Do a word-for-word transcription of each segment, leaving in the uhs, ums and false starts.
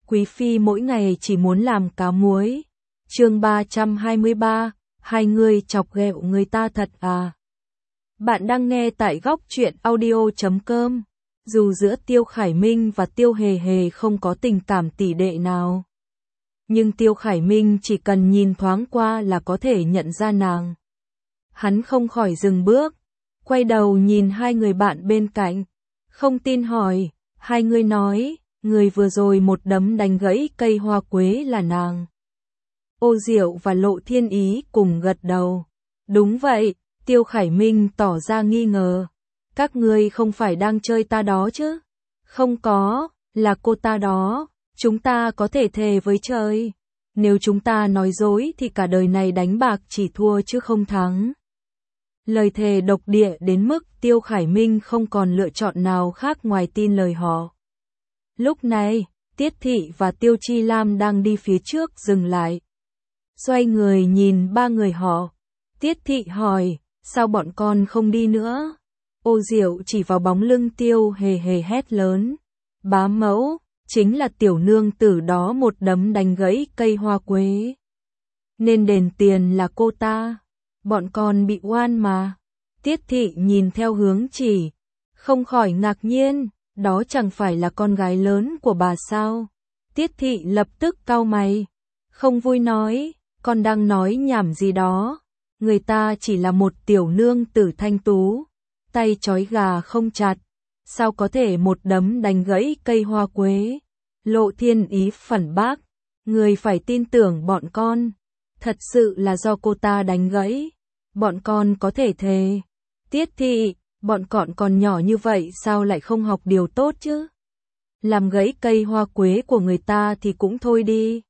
Quý phi mỗi ngày chỉ muốn làm cá muối. Chương ba trăm hai mươi ba, hai người chọc ghẹo người ta thật à. Bạn đang nghe tại góc truyện audio chấm com. Dù giữa Tiêu Khải Minh và Tiêu Hề Hề không có tình cảm tỷ đệ nào, nhưng Tiêu Khải Minh chỉ cần nhìn thoáng qua là có thể nhận ra nàng. Hắn không khỏi dừng bước, quay đầu nhìn hai người bạn bên cạnh, không tin hỏi, hai người nói, người vừa rồi một đấm đánh gãy cây hoa quế là nàng. Ô Diệu và Lộ Thiên Ý cùng gật đầu. Đúng vậy, Tiêu Khải Minh tỏ ra nghi ngờ. Các ngươi không phải đang chơi ta đó chứ? Không có, là cô ta đó. Chúng ta có thể thề với trời. Nếu chúng ta nói dối thì cả đời này đánh bạc chỉ thua chứ không thắng. Lời thề độc địa đến mức Tiêu Khải Minh không còn lựa chọn nào khác ngoài tin lời họ. Lúc này, Tiết Thị và Tiêu Chi Lam đang đi phía trước dừng lại. Xoay người nhìn ba người họ. Tiết Thị hỏi, sao bọn con không đi nữa? Ô Diệu chỉ vào bóng lưng Tiêu Hề Hề hét lớn. Bá mẫu, chính là tiểu nương tử đó một đấm đánh gãy cây hoa quế. Nên đền tiền là cô ta. Bọn con bị oan mà. Tiết Thị nhìn theo hướng chỉ, không khỏi ngạc nhiên, đó chẳng phải là con gái lớn của bà sao? Tiết Thị lập tức cau mày, không vui nói, con đang nói nhảm gì đó, người ta chỉ là một tiểu nương tử thanh tú, tay trói gà không chặt, sao có thể một đấm đánh gãy cây hoa quế? Lộ Thiên Ý phản bác, người phải tin tưởng bọn con, thật sự là do cô ta đánh gãy, bọn con có thể thề. Tiết Thị, bọn con còn nhỏ như vậy sao lại không học điều tốt chứ? Làm gãy cây hoa quế của người ta thì cũng thôi đi.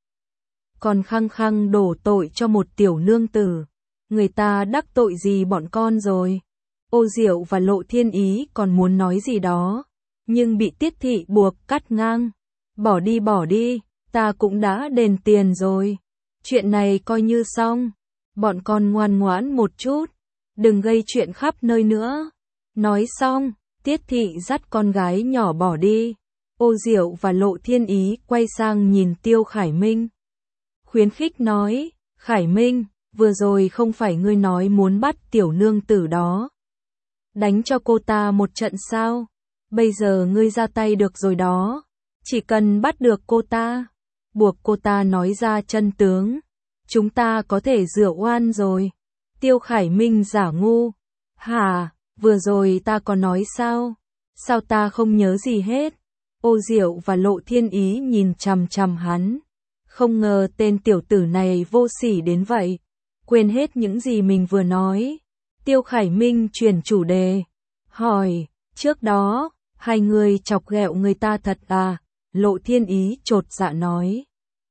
Còn khăng khăng đổ tội cho một tiểu nương tử. Người ta đắc tội gì bọn con rồi? Ô Diệu và Lộ Thiên Ý còn muốn nói gì đó, nhưng bị Tiết Thị buộc cắt ngang. Bỏ đi bỏ đi, ta cũng đã đền tiền rồi. Chuyện này coi như xong. Bọn con ngoan ngoãn một chút, đừng gây chuyện khắp nơi nữa. Nói xong, Tiết Thị dắt con gái nhỏ bỏ đi. Ô Diệu và Lộ Thiên Ý quay sang nhìn Tiêu Khải Minh. Khuyến khích nói, Khải Minh, vừa rồi không phải ngươi nói muốn bắt tiểu nương tử đó. Đánh cho cô ta một trận sao? Bây giờ ngươi ra tay được rồi đó. Chỉ cần bắt được cô ta, buộc cô ta nói ra chân tướng, chúng ta có thể rửa oan rồi. Tiêu Khải Minh giả ngu. Hả, vừa rồi ta có nói sao? Sao ta không nhớ gì hết? Ô Diệu và Lộ Thiên Ý nhìn chằm chằm hắn. Không ngờ tên tiểu tử này vô sỉ đến vậy. Quên hết những gì mình vừa nói. Tiêu Khải Minh chuyển chủ đề. Hỏi, trước đó, hai người chọc ghẹo người ta thật à? Lộ Thiên Ý chột dạ nói.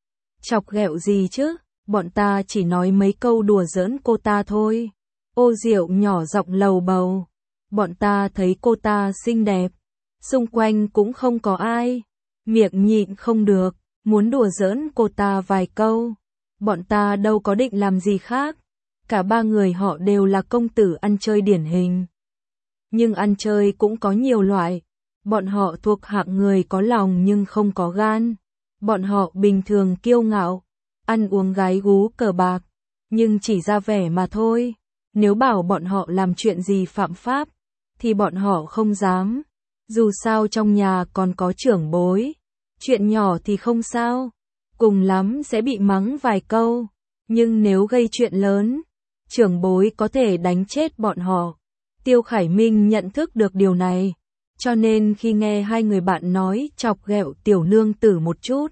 Chọc ghẹo gì chứ? Bọn ta chỉ nói mấy câu đùa giỡn cô ta thôi. Ô Diệu nhỏ giọng lầu bầu. Bọn ta thấy cô ta xinh đẹp. Xung quanh cũng không có ai. Miệng nhịn không được. Muốn đùa giỡn cô ta vài câu. Bọn ta đâu có định làm gì khác. Cả ba người họ đều là công tử ăn chơi điển hình. Nhưng ăn chơi cũng có nhiều loại. Bọn họ thuộc hạng người có lòng nhưng không có gan. Bọn họ bình thường kiêu ngạo. Ăn uống gái gú cờ bạc. Nhưng chỉ ra vẻ mà thôi. Nếu bảo bọn họ làm chuyện gì phạm pháp, thì bọn họ không dám. Dù sao trong nhà còn có trưởng bối. Chuyện nhỏ thì không sao. Cùng lắm sẽ bị mắng vài câu. Nhưng nếu gây chuyện lớn, trưởng bối có thể đánh chết bọn họ. Tiêu Khải Minh nhận thức được điều này. Cho nên khi nghe hai người bạn nói chọc ghẹo tiểu nương tử một chút,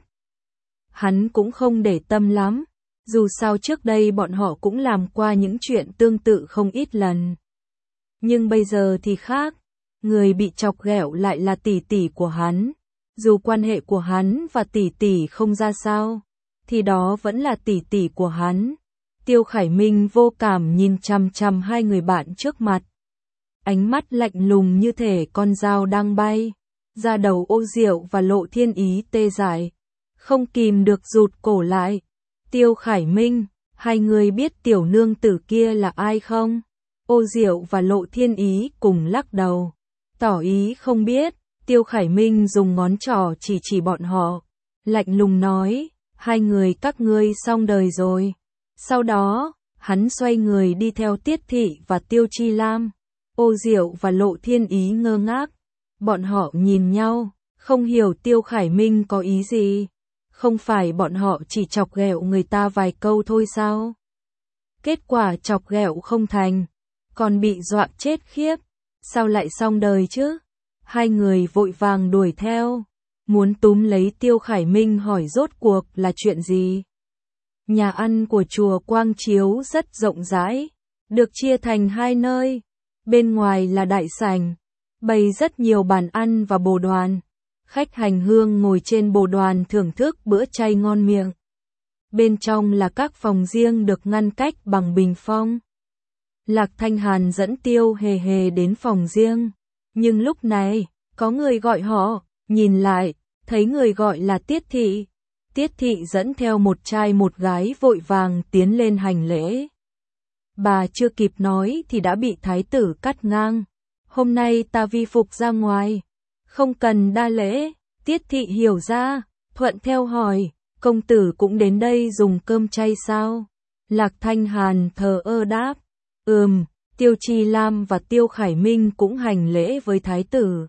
hắn cũng không để tâm lắm. Dù sao trước đây bọn họ cũng làm qua những chuyện tương tự không ít lần. Nhưng bây giờ thì khác. Người bị chọc ghẹo lại là tỷ tỷ của hắn. Dù quan hệ của hắn và tỷ tỷ không ra sao, thì đó vẫn là tỷ tỷ của hắn. Tiêu Khải Minh vô cảm nhìn chằm chằm hai người bạn trước mặt. Ánh mắt lạnh lùng như thể con dao đang bay. Da đầu Ô Diệu và Lộ Thiên Ý tê dại. Không kìm được rụt cổ lại. Tiêu Khải Minh, hai người biết tiểu nương tử kia là ai không? Ô Diệu và Lộ Thiên Ý cùng lắc đầu. Tỏ ý không biết. Tiêu Khải Minh dùng ngón trỏ chỉ chỉ bọn họ. lạnh lùng nói, hai người các ngươi xong đời rồi. Sau đó, hắn xoay người đi theo Tiết Thị và Tiêu Chi Lam. Ô Diệu và Lộ Thiên Ý ngơ ngác. Bọn họ nhìn nhau, không hiểu Tiêu Khải Minh có ý gì. Không phải bọn họ chỉ chọc ghẹo người ta vài câu thôi sao? Kết quả chọc ghẹo không thành, còn bị dọa chết khiếp. Sao lại xong đời chứ? Hai người vội vàng đuổi theo, muốn túm lấy Tiêu Khải Minh hỏi rốt cuộc là chuyện gì. Nhà ăn của chùa Quang Chiếu rất rộng rãi, được chia thành hai nơi. Bên ngoài là đại sảnh, bày rất nhiều bàn ăn và bồ đoàn. Khách hành hương ngồi trên bồ đoàn thưởng thức bữa chay ngon miệng. Bên trong là các phòng riêng được ngăn cách bằng bình phong. Lạc Thanh Hàn dẫn Tiêu Hề Hề đến phòng riêng. Nhưng lúc này, có người gọi họ, nhìn lại, thấy người gọi là Tiết Thị. Tiết Thị dẫn theo một trai một gái vội vàng tiến lên hành lễ. Bà chưa kịp nói thì đã bị thái tử cắt ngang. Hôm nay ta vi phục ra ngoài, không cần đa lễ. Tiết Thị hiểu ra, thuận theo hỏi, công tử cũng đến đây dùng cơm chay sao? Lạc Thanh Hàn thờ ơ đáp, ừm. Tiêu Chi Lam và Tiêu Khải Minh cũng hành lễ với thái tử.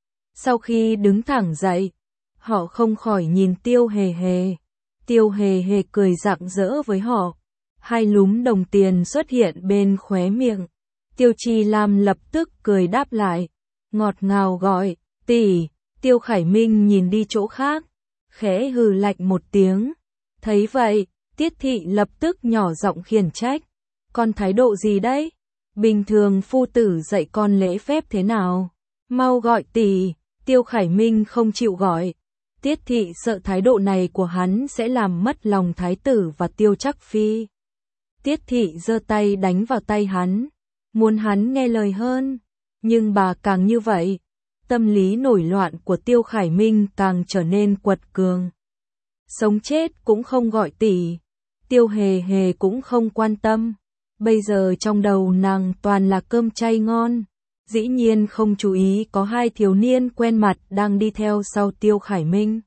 Sau khi đứng thẳng dậy, họ không khỏi nhìn Tiêu Hề Hề. Tiêu Hề Hề cười rạng rỡ với họ. Hai lúm đồng tiền xuất hiện bên khóe miệng. Tiêu Chi Lam lập tức cười đáp lại, ngọt ngào gọi, tỷ. Tiêu Khải Minh nhìn đi chỗ khác, khẽ hừ lạnh một tiếng. Thấy vậy, Tiết Thị lập tức nhỏ giọng khiển trách. Con thái độ gì đấy? Bình thường phu tử dạy con lễ phép thế nào? Mau gọi tỷ. Tiêu Khải Minh không chịu gọi. Tiết Thị sợ thái độ này của hắn sẽ làm mất lòng thái tử và Tiêu Trắc Phi. Tiết Thị giơ tay đánh vào tay hắn, muốn hắn nghe lời hơn. Nhưng bà càng như vậy, tâm lý nổi loạn của Tiêu Khải Minh càng trở nên quật cường. Sống chết cũng không gọi tỷ. Tiêu Hề Hề cũng không quan tâm. Bây giờ trong đầu nàng toàn là cơm chay ngon. Dĩ nhiên không chú ý có hai thiếu niên quen mặt đang đi theo sau Tiêu Khải Minh.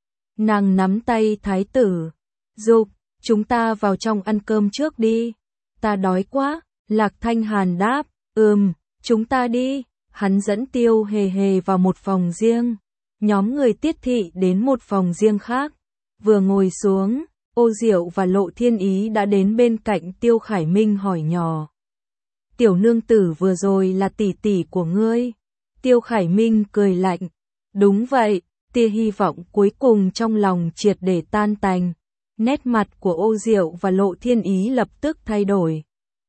Nàng nắm tay thái tử, dục, chúng ta vào trong ăn cơm trước đi. Ta đói quá. Lạc Thanh Hàn đáp, ừm, chúng ta đi. Hắn dẫn Tiêu Hề Hề vào một phòng riêng. Nhóm người Tiết Thị đến một phòng riêng khác. Vừa ngồi xuống, Ô Diệu và Lộ Thiên Ý đã đến bên cạnh Tiêu Khải Minh hỏi nhỏ. Tiểu nương tử vừa rồi là tỷ tỷ của ngươi. Tiêu Khải Minh cười lạnh. Đúng vậy. Tia hy vọng cuối cùng trong lòng triệt để tan tành. Nét mặt của Ô Diệu và Lộ Thiên Ý lập tức thay đổi.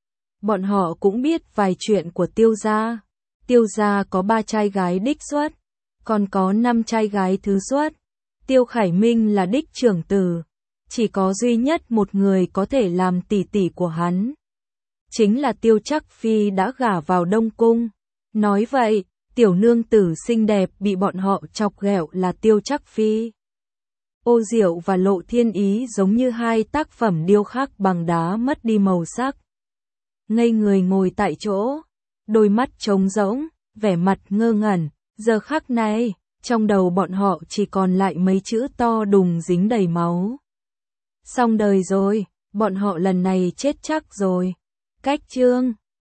Bọn họ cũng biết vài chuyện của Tiêu gia. Tiêu gia có ba trai gái đích xuất, còn có năm trai gái thứ xuất. Tiêu Khải Minh là đích trưởng tử, chỉ có duy nhất một người có thể làm tỷ tỷ của hắn. Chính là Tiêu Trắc Phi đã gả vào Đông Cung. Nói vậy, tiểu nương tử xinh đẹp bị bọn họ chọc ghẹo là Tiêu Trắc Phi. Ô Diệu và Lộ Thiên Ý giống như hai tác phẩm điêu khắc bằng đá mất đi màu sắc. Ngây người ngồi tại chỗ, đôi mắt trống rỗng, vẻ mặt ngơ ngẩn. Giờ khắc này, trong đầu bọn họ chỉ còn lại mấy chữ to đùng dính đầy máu. Xong đời rồi, bọn họ lần này chết chắc rồi. Cách chương